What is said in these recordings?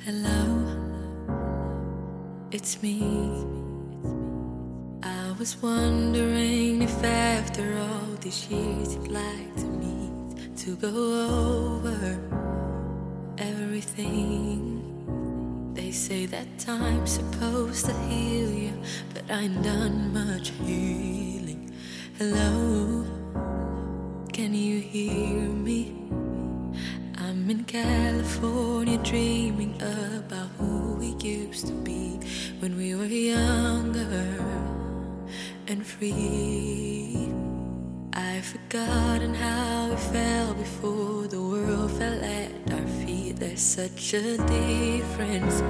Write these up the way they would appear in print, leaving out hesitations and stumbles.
Hello, it's me. I was wondering if after all these years you'd like to meet to go over everything. They say that time's supposed to heal you, but I ain't done much healing. Hello, can you hear me? I'm in California dreaming about who we used to be when we were younger and free. I've forgotten how we felt before the world fell at our feet. There's such a difference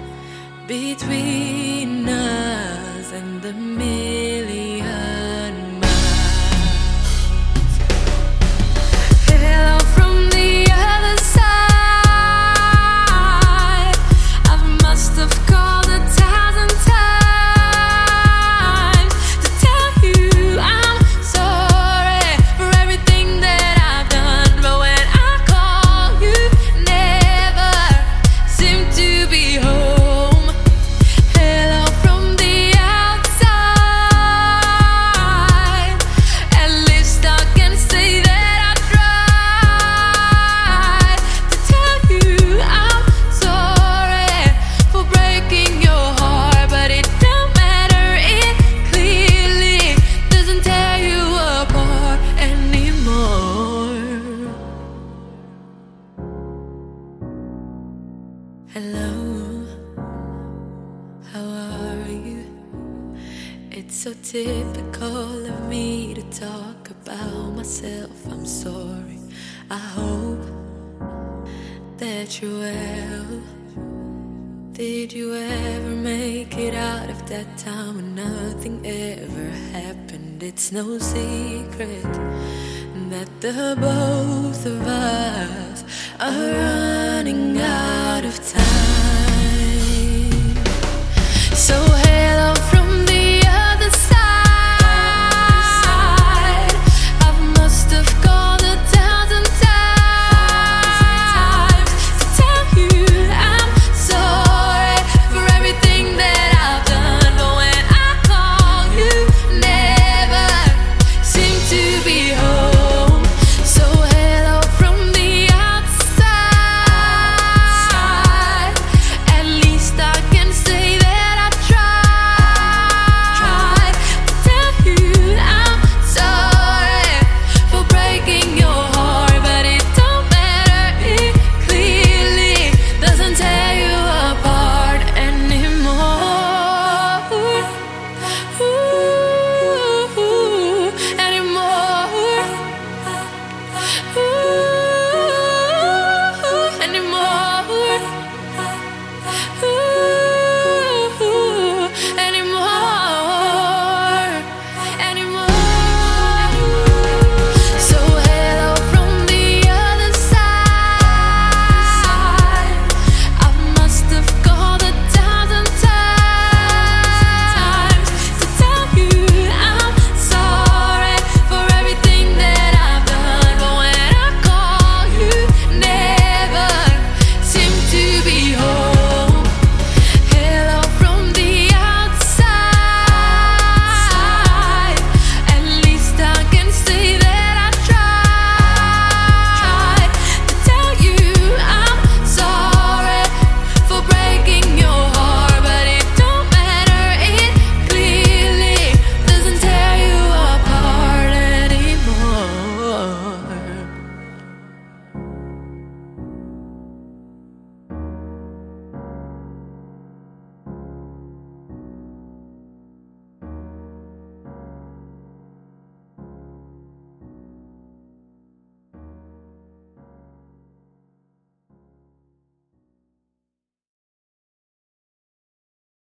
between us and the million miles. Hello from the other side. I must have called 1,000 times to tell you I'm sorry for everything that I've done. But when I call, you never seem to be home. Hello from the outside. At least I can say that I tried to tell you I'm sorry for breaking your heart, but it don't matter. It clearly doesn't tear you apart anymore. Hello, how are you? It's so typical of me to talk about myself. I'm sorry. I hope that you're well. Did you ever make it out of that time when nothing ever happened? It's no secret that the both of us are running out of time. So hello